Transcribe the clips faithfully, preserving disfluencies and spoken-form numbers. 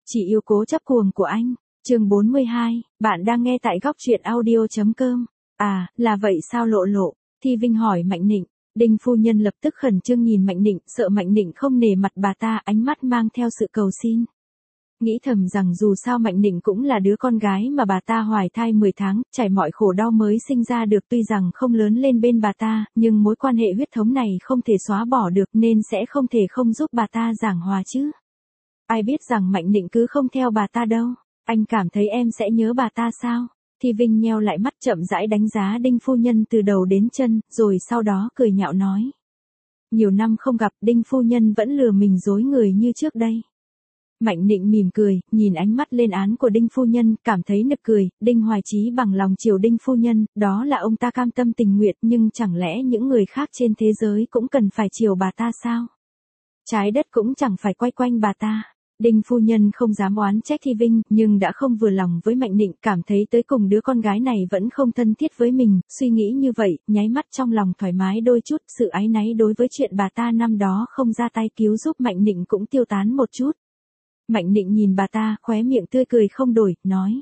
Chị yêu cố chấp cuồng của anh. Chương bốn mươi hai, bạn đang nghe tại góc truyện audio chấm com. À, là vậy sao Lộ Lộ? Thi Vinh hỏi Mạnh Nịnh. Đinh phu nhân lập tức khẩn trương nhìn Mạnh Nịnh, sợ Mạnh Nịnh không nể mặt bà ta, ánh mắt mang theo sự cầu xin. Nghĩ thầm rằng dù sao Mạnh Nịnh cũng là đứa con gái mà bà ta hoài thai mười tháng, trải mọi khổ đau mới sinh ra được, tuy rằng không lớn lên bên bà ta, nhưng mối quan hệ huyết thống này không thể xóa bỏ được nên sẽ không thể không giúp bà ta giảng hòa chứ. Ai biết rằng Mạnh Nịnh cứ không theo bà ta đâu. Anh cảm thấy em sẽ nhớ bà ta sao? Thi Vinh nheo lại mắt chậm rãi đánh giá Đinh phu nhân từ đầu đến chân, rồi sau đó cười nhạo nói. Nhiều năm không gặp, Đinh phu nhân vẫn lừa mình dối người như trước đây. Mạnh Nịnh mỉm cười, nhìn ánh mắt lên án của Đinh phu nhân, cảm thấy nực cười. Đinh Hoài Chí bằng lòng chiều Đinh phu nhân, đó là ông ta cam tâm tình nguyện, nhưng chẳng lẽ những người khác trên thế giới cũng cần phải chiều bà ta sao? Trái đất cũng chẳng phải quay quanh bà ta. Đinh phu nhân không dám oán trách Thi Vinh, nhưng đã không vừa lòng với Mạnh Nịnh, cảm thấy tới cùng đứa con gái này vẫn không thân thiết với mình, suy nghĩ như vậy, nháy mắt trong lòng thoải mái đôi chút, sự áy náy đối với chuyện bà ta năm đó không ra tay cứu giúp Mạnh Nịnh cũng tiêu tán một chút. Mạnh Nịnh nhìn bà ta, khóe miệng tươi cười không đổi, nói.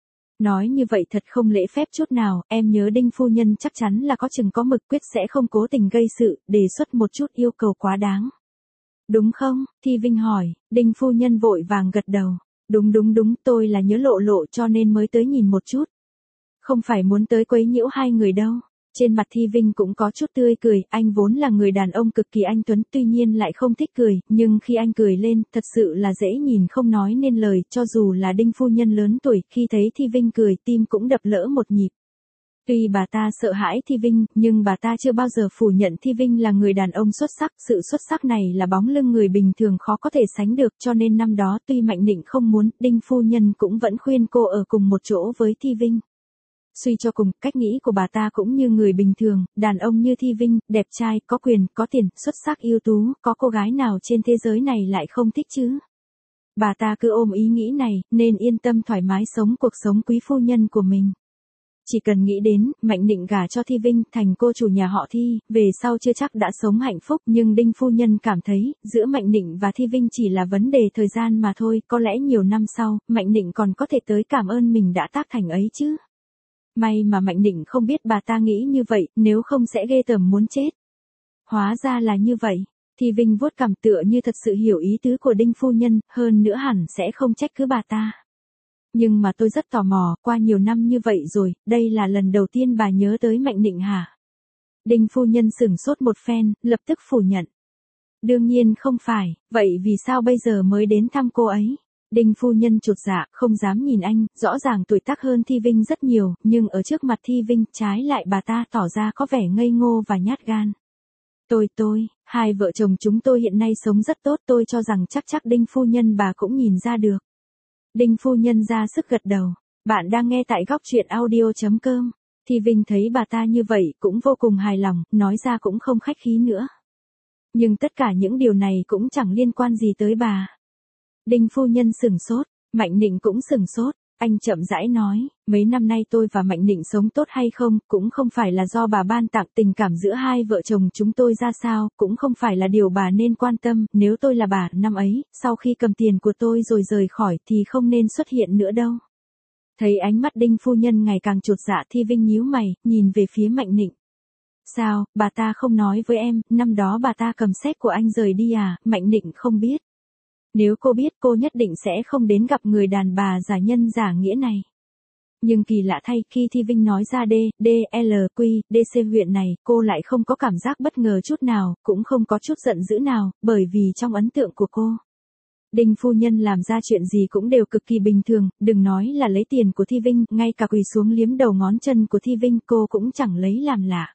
Nói như vậy thật không lễ phép chút nào, em nhớ Đinh phu nhân chắc chắn là có chừng có mực, quyết sẽ không cố tình gây sự, đề xuất một chút yêu cầu quá đáng. Đúng không? Thi Vinh hỏi. Đinh phu nhân vội vàng gật đầu. Đúng đúng đúng, tôi là nhớ Lộ Lộ cho nên mới tới nhìn một chút. Không phải muốn tới quấy nhiễu hai người đâu. Trên mặt Thi Vinh cũng có chút tươi cười, anh vốn là người đàn ông cực kỳ anh tuấn, tuy nhiên lại không thích cười, nhưng khi anh cười lên, thật sự là dễ nhìn không nói nên lời, cho dù là Đinh phu nhân lớn tuổi, khi thấy Thi Vinh cười, tim cũng đập lỡ một nhịp. Tuy bà ta sợ hãi Thi Vinh, nhưng bà ta chưa bao giờ phủ nhận Thi Vinh là người đàn ông xuất sắc, sự xuất sắc này là bóng lưng người bình thường khó có thể sánh được, cho nên năm đó tuy Mạnh Nịnh không muốn, Đinh phu nhân cũng vẫn khuyên cô ở cùng một chỗ với Thi Vinh. Suy cho cùng, cách nghĩ của bà ta cũng như người bình thường, đàn ông như Thi Vinh, đẹp trai, có quyền, có tiền, xuất sắc ưu tú, có cô gái nào trên thế giới này lại không thích chứ? Bà ta cứ ôm ý nghĩ này, nên yên tâm thoải mái sống cuộc sống quý phu nhân của mình. Chỉ cần nghĩ đến, Mạnh Nịnh gả cho Thi Vinh, thành cô chủ nhà họ Thi, về sau chưa chắc đã sống hạnh phúc, nhưng Đinh phu nhân cảm thấy, giữa Mạnh Nịnh và Thi Vinh chỉ là vấn đề thời gian mà thôi, có lẽ nhiều năm sau, Mạnh Nịnh còn có thể tới cảm ơn mình đã tác thành ấy chứ. May mà Mạnh Nịnh không biết bà ta nghĩ như vậy, nếu không sẽ ghê tởm muốn chết. Hóa ra là như vậy. Thi Vinh vuốt cằm tựa như thật sự hiểu ý tứ của Đinh phu nhân, hơn nữa hẳn sẽ không trách cứ bà ta. Nhưng mà tôi rất tò mò, qua nhiều năm như vậy rồi, đây là lần đầu tiên bà nhớ tới Mạnh Nịnh hả? Đinh phu nhân sửng sốt một phen, lập tức phủ nhận. Đương nhiên không phải, vậy vì sao bây giờ mới đến thăm cô ấy? Đinh phu nhân chột dạ, không dám nhìn anh, rõ ràng tuổi tác hơn Thi Vinh rất nhiều, nhưng ở trước mặt Thi Vinh, trái lại bà ta tỏ ra có vẻ ngây ngô và nhát gan. Tôi tôi, hai vợ chồng chúng tôi hiện nay sống rất tốt, tôi cho rằng chắc chắc Đinh phu nhân bà cũng nhìn ra được. Đinh phu nhân ra sức gật đầu. Bạn đang nghe tại góc truyện audio chấm com. Thi Vinh thấy bà ta như vậy cũng vô cùng hài lòng, nói ra cũng không khách khí nữa. Nhưng tất cả những điều này cũng chẳng liên quan gì tới bà. Đinh phu nhân sửng sốt, Mạnh Nịnh cũng sửng sốt. Anh chậm rãi nói, mấy năm nay tôi và Mạnh Nịnh sống tốt hay không, cũng không phải là do bà ban tặng, tình cảm giữa hai vợ chồng chúng tôi ra sao, cũng không phải là điều bà nên quan tâm, nếu tôi là bà, năm ấy, sau khi cầm tiền của tôi rồi rời khỏi thì không nên xuất hiện nữa đâu. Thấy ánh mắt Đinh phu nhân ngày càng chột dạ, Thi Vinh nhíu mày, nhìn về phía Mạnh Nịnh. Sao, bà ta không nói với em, năm đó bà ta cầm séc của anh rời đi à? Mạnh Nịnh không biết. Nếu cô biết cô nhất định sẽ không đến gặp người đàn bà giả nhân giả nghĩa này. Nhưng kỳ lạ thay, khi Thi Vinh nói ra D, D, L, Q, D C huyện này, cô lại không có cảm giác bất ngờ chút nào, cũng không có chút giận dữ nào, bởi vì trong ấn tượng của cô, Đinh phu nhân làm ra chuyện gì cũng đều cực kỳ bình thường, đừng nói là lấy tiền của Thi Vinh, ngay cả quỳ xuống liếm đầu ngón chân của Thi Vinh cô cũng chẳng lấy làm lạ.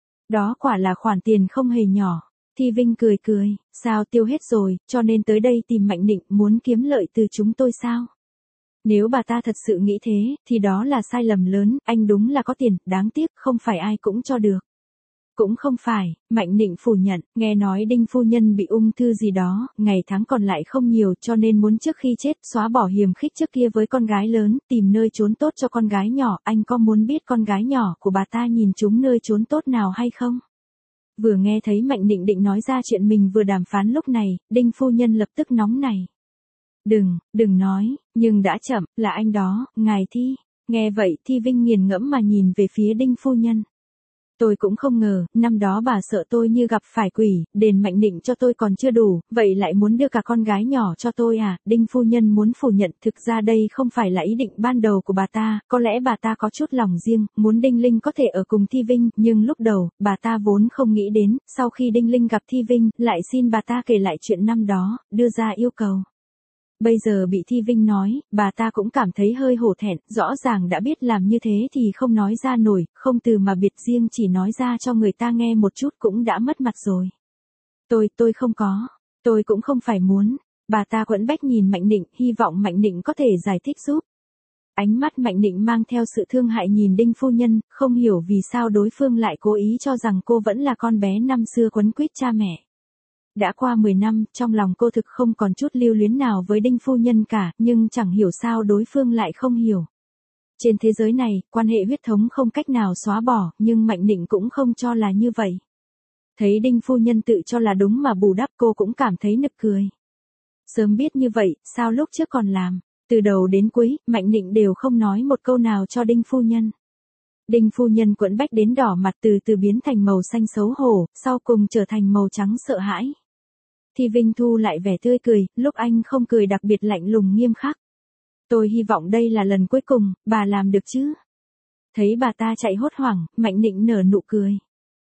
Đó quả là khoản tiền không hề nhỏ. Thi Vinh cười cười, sao tiêu hết rồi, cho nên tới đây tìm Mạnh Nịnh, muốn kiếm lợi từ chúng tôi sao? Nếu bà ta thật sự nghĩ thế, thì đó là sai lầm lớn, anh đúng là có tiền, đáng tiếc, không phải ai cũng cho được. Cũng không phải, Mạnh Nịnh phủ nhận, nghe nói Đinh phu nhân bị ung thư gì đó, ngày tháng còn lại không nhiều cho nên muốn trước khi chết xóa bỏ hiềm khích trước kia với con gái lớn, tìm nơi trốn tốt cho con gái nhỏ, anh có muốn biết con gái nhỏ của bà ta nhìn chúng nơi trốn tốt nào hay không? Vừa nghe thấy Mạnh Nịnh định nói ra chuyện mình vừa đàm phán lúc này, Đinh phu nhân lập tức nóng nảy. Đừng, đừng nói, nhưng đã chậm, là anh đó, ngài Thi. Nghe vậy Thi Vinh nghiền ngẫm mà nhìn về phía Đinh phu nhân. Tôi cũng không ngờ, năm đó bà sợ tôi như gặp phải quỷ, đền Mạnh Nịnh cho tôi còn chưa đủ, vậy lại muốn đưa cả con gái nhỏ cho tôi à? Đinh phu nhân muốn phủ nhận, thực ra đây không phải là ý định ban đầu của bà ta, có lẽ bà ta có chút lòng riêng, muốn Đinh Linh có thể ở cùng Thi Vinh, nhưng lúc đầu, bà ta vốn không nghĩ đến, sau khi Đinh Linh gặp Thi Vinh, lại xin bà ta kể lại chuyện năm đó, đưa ra yêu cầu. Bây giờ bị Thi Vinh nói, bà ta cũng cảm thấy hơi hổ thẹn, rõ ràng đã biết làm như thế thì không nói ra nổi, không từ mà biệt riêng chỉ nói ra cho người ta nghe một chút cũng đã mất mặt rồi. Tôi, tôi không có, tôi cũng không phải muốn. Bà ta quẫn bách nhìn Mạnh Nịnh, hy vọng Mạnh Nịnh có thể giải thích giúp. Ánh mắt Mạnh Nịnh mang theo sự thương hại nhìn Đinh phu nhân, không hiểu vì sao đối phương lại cố ý cho rằng cô vẫn là con bé năm xưa quấn quýt cha mẹ. Đã qua mười năm, trong lòng cô thực không còn chút lưu luyến nào với Đinh phu nhân cả, nhưng chẳng hiểu sao đối phương lại không hiểu. Trên thế giới này, quan hệ huyết thống không cách nào xóa bỏ, nhưng Mạnh Nịnh cũng không cho là như vậy. Thấy Đinh phu nhân tự cho là đúng mà bù đắp cô cũng cảm thấy nực cười. Sớm biết như vậy, sao lúc trước còn làm, từ đầu đến cuối, Mạnh Nịnh đều không nói một câu nào cho Đinh phu nhân. Đinh phu nhân quẫn bách đến đỏ mặt từ từ biến thành màu xanh xấu hổ, sau cùng trở thành màu trắng sợ hãi. Thi Vinh thu lại vẻ tươi cười, lúc anh không cười đặc biệt lạnh lùng nghiêm khắc. Tôi hy vọng đây là lần cuối cùng, bà làm được chứ? Thấy bà ta chạy hốt hoảng, Mạnh Nịnh nở nụ cười.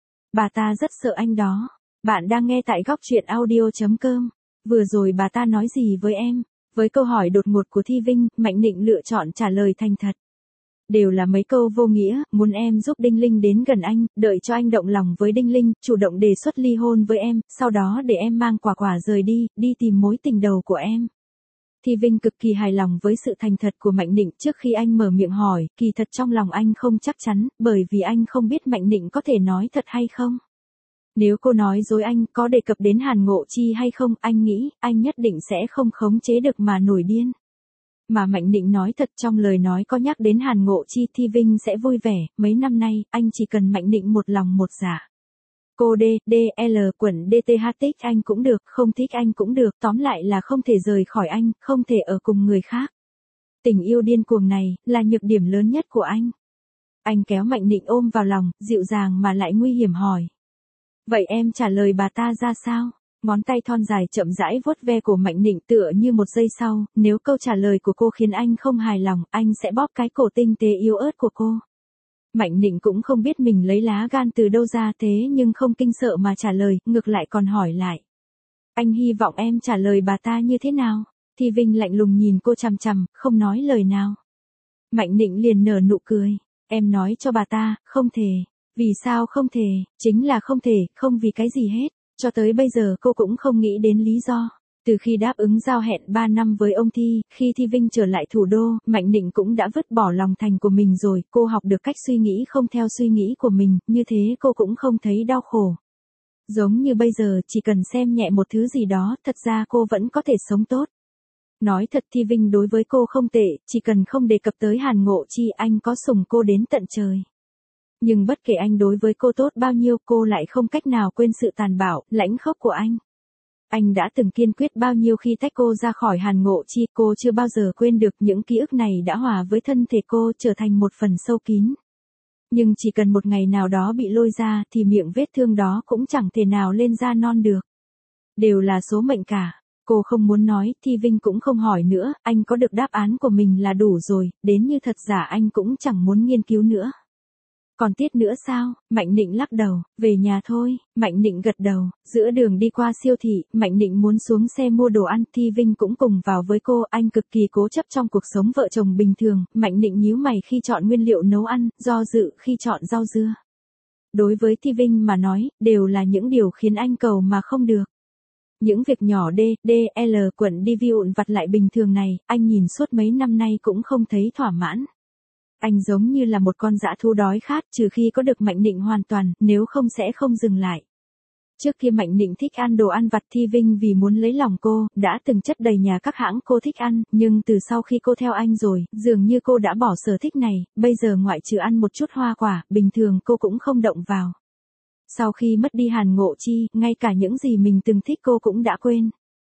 Bà ta rất sợ anh đó. Bạn đang nghe tại góc truyện audio chấm com. Vừa rồi bà ta nói gì với em? Với câu hỏi đột ngột của Thi Vinh, Mạnh Nịnh lựa chọn trả lời thành thật. Đều là mấy câu vô nghĩa, muốn em giúp Đinh Linh đến gần anh, đợi cho anh động lòng với Đinh Linh, chủ động đề xuất ly hôn với em, sau đó để em mang quả quả rời đi, đi tìm mối tình đầu của em. Thi Vinh cực kỳ hài lòng với sự thành thật của Mạnh Nịnh trước khi anh mở miệng hỏi, kỳ thật trong lòng anh không chắc chắn, bởi vì anh không biết Mạnh Nịnh có thể nói thật hay không. Nếu cô nói dối anh có đề cập đến Hàn Ngộ Chi hay không, anh nghĩ, anh nhất định sẽ không khống chế được mà nổi điên. Mà Mạnh Nịnh nói thật trong lời nói có nhắc đến Hàn Ngộ Chi, Thi Vinh sẽ vui vẻ, mấy năm nay, anh chỉ cần Mạnh Nịnh một lòng một dạ. Cô D, D, L, quẩn đê tê hát thích anh cũng được, không thích anh cũng được, tóm lại là không thể rời khỏi anh, không thể ở cùng người khác. Tình yêu điên cuồng này, là nhược điểm lớn nhất của anh. Anh kéo Mạnh Nịnh ôm vào lòng, dịu dàng mà lại nguy hiểm hỏi. Vậy em trả lời bà ta ra sao? Ngón tay thon dài chậm rãi vuốt ve của Mạnh Nịnh tựa như một giây sau, nếu câu trả lời của cô khiến anh không hài lòng, anh sẽ bóp cái cổ tinh tế yếu ớt của cô. Mạnh Nịnh cũng không biết mình lấy lá gan từ đâu ra thế nhưng không kinh sợ mà trả lời, ngược lại còn hỏi lại. Anh hy vọng em trả lời bà ta như thế nào? Thi Vinh lạnh lùng nhìn cô chằm chằm, không nói lời nào. Mạnh Nịnh liền nở nụ cười. Em nói cho bà ta, không thể. Vì sao không thể? Chính là không thể, không vì cái gì hết. Cho tới bây giờ cô cũng không nghĩ đến lý do. Từ khi đáp ứng giao hẹn ba năm với ông Thi, khi Thi Vinh trở lại thủ đô, Mạnh Nịnh cũng đã vứt bỏ lòng thành của mình rồi, cô học được cách suy nghĩ không theo suy nghĩ của mình, như thế cô cũng không thấy đau khổ. Giống như bây giờ chỉ cần xem nhẹ một thứ gì đó, thật ra cô vẫn có thể sống tốt. Nói thật Thi Vinh đối với cô không tệ, chỉ cần không đề cập tới Hàn Ngộ Chi anh có sủng cô đến tận trời. Nhưng bất kể anh đối với cô tốt bao nhiêu cô lại không cách nào quên sự tàn bạo, lãnh khốc của anh. Anh đã từng kiên quyết bao nhiêu khi tách cô ra khỏi Hàn Ngộ Chi, cô chưa bao giờ quên được những ký ức này đã hòa với thân thể cô trở thành một phần sâu kín. Nhưng chỉ cần một ngày nào đó bị lôi ra thì miệng vết thương đó cũng chẳng thể nào lên da non được. Đều là số mệnh cả. Cô không muốn nói, Thi Vinh cũng không hỏi nữa, anh có được đáp án của mình là đủ rồi, đến như thật giả anh cũng chẳng muốn nghiên cứu nữa. Còn tiết nữa sao? Mạnh Nịnh lắc đầu, về nhà thôi. Mạnh Nịnh gật đầu, giữa đường đi qua siêu thị, Mạnh Nịnh muốn xuống xe mua đồ ăn, Thi Vinh cũng cùng vào với cô, anh cực kỳ cố chấp trong cuộc sống vợ chồng bình thường, Mạnh Nịnh nhíu mày khi chọn nguyên liệu nấu ăn, do dự khi chọn rau dưa. Đối với Thi Vinh mà nói, đều là những điều khiến anh cầu mà không được. Những việc nhỏ D, D, L quận đi vi vụn vặt lại bình thường này, anh nhìn suốt mấy năm nay cũng không thấy thỏa mãn. Anh giống như là một con dã thú đói khát trừ khi có được Mạnh Nịnh hoàn toàn, nếu không sẽ không dừng lại. Trước kia Mạnh Nịnh thích ăn đồ ăn vặt Thi Vinh vì muốn lấy lòng cô, đã từng chất đầy nhà các hãng cô thích ăn, nhưng từ sau khi cô theo anh rồi, dường như cô đã bỏ sở thích này, bây giờ ngoại trừ ăn một chút hoa quả, bình thường cô cũng không động vào. Sau khi mất đi Hàn Ngộ Chi, ngay cả những gì mình từng thích cô cũng đã quên.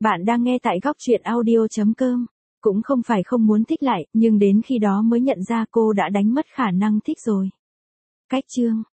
Bạn đang nghe tại góc truyện audio.com. Cũng không phải không muốn thích lại, nhưng đến khi đó mới nhận ra cô đã đánh mất khả năng thích rồi. Cách chương